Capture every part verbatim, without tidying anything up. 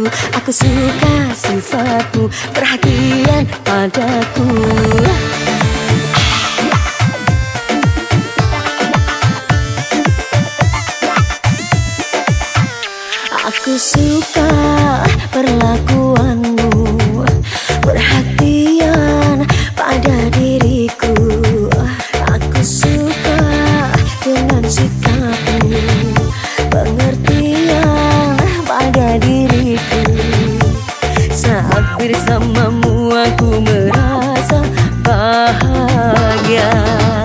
Aku suka sifatmu, perhatian padaku. Aku suka perlakuanmu, perhatian pada diriku. Aku suka dengan sikapmu, pengertian pada diriku. Saat bersamamu aku merasa bahagia.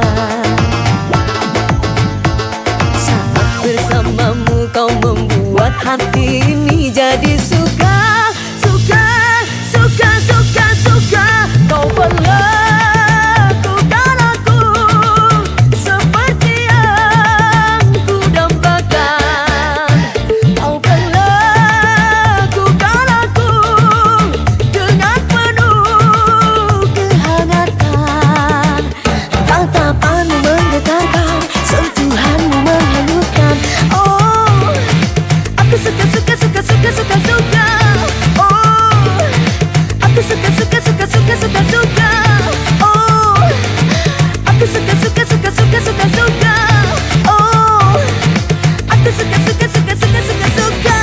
Saat bersamamu kau membuat hati ini jadi suka, suka, suka, suka, suka. Kau perlakukan aku seperti yang ku dambakan. Kau perlakukan aku dengan penuh kehangatan. Tatapanmu menggetarkan, sentuhanmu menghanyutkan. Oh, aku suka, suka, suka, suka, suka, suka. Oh, aku suka, suka, suka, suka, suka, suka. Oh, aku suka, suka, suka, suka, suka, suka. Oh, aku suka, suka, suka, suka, suka, suka.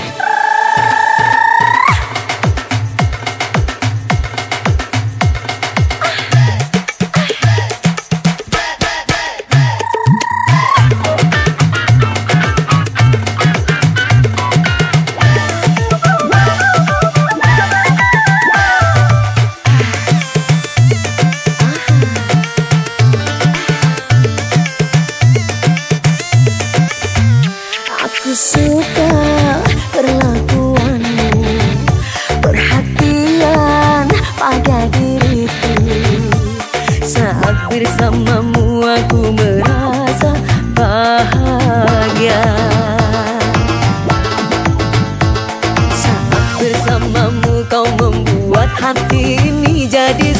Aku suka perlakuanmu, perhatian pada diriku. Saat bersamamu aku merasa bahagia. Saat bersamamu kau membuat hati ini jadi